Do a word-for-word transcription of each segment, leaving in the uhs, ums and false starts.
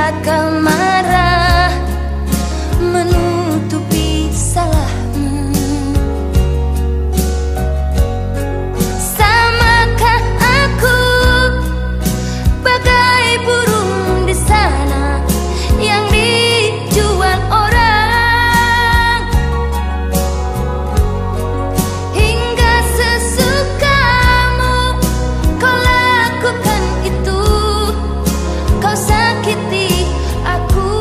bakal marah menutupi salahmu. Samakah aku bagai burung di sana yang dijual orang, hingga sesukamu kau lakukan itu, kau sakiti aku.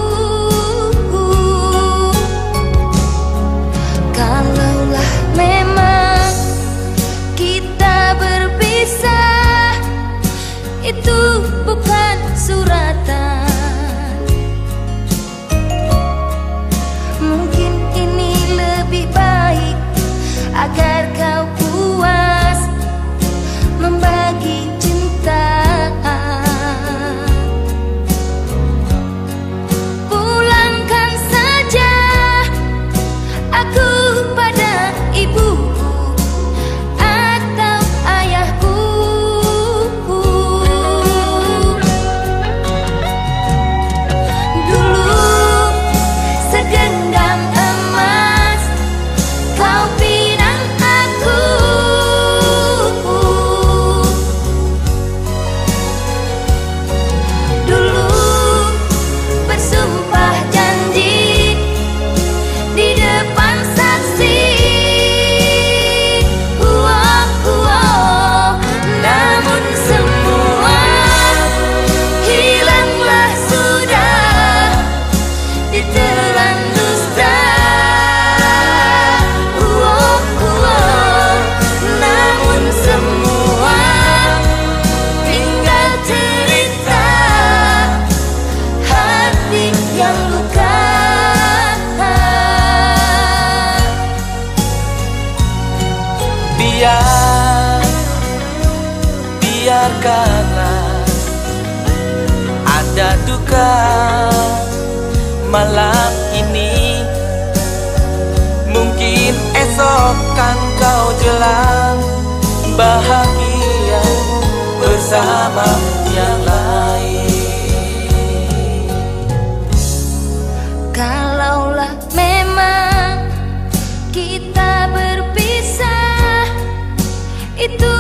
Kalaulah memang kita berpisah, itu bukan suratan, mungkin ini lebih baik agar kau puas membagi cinta. Pulangkan saja aku pada ibuku atau ayahku. Dulu segenggam emas kau pinang aku. Dulu bersumpah janji di depan saksi. Wow, wow. Namun semua hilanglah sudah ditelan dusta. Wow, wow. Namun semua tinggal cerita hati yang luka. Biar, biarkanlah ada duka malam ini. Mungkin esok kan kau jelang bahagia bersama yang lain. Kalaulah memang kita berpisah, itu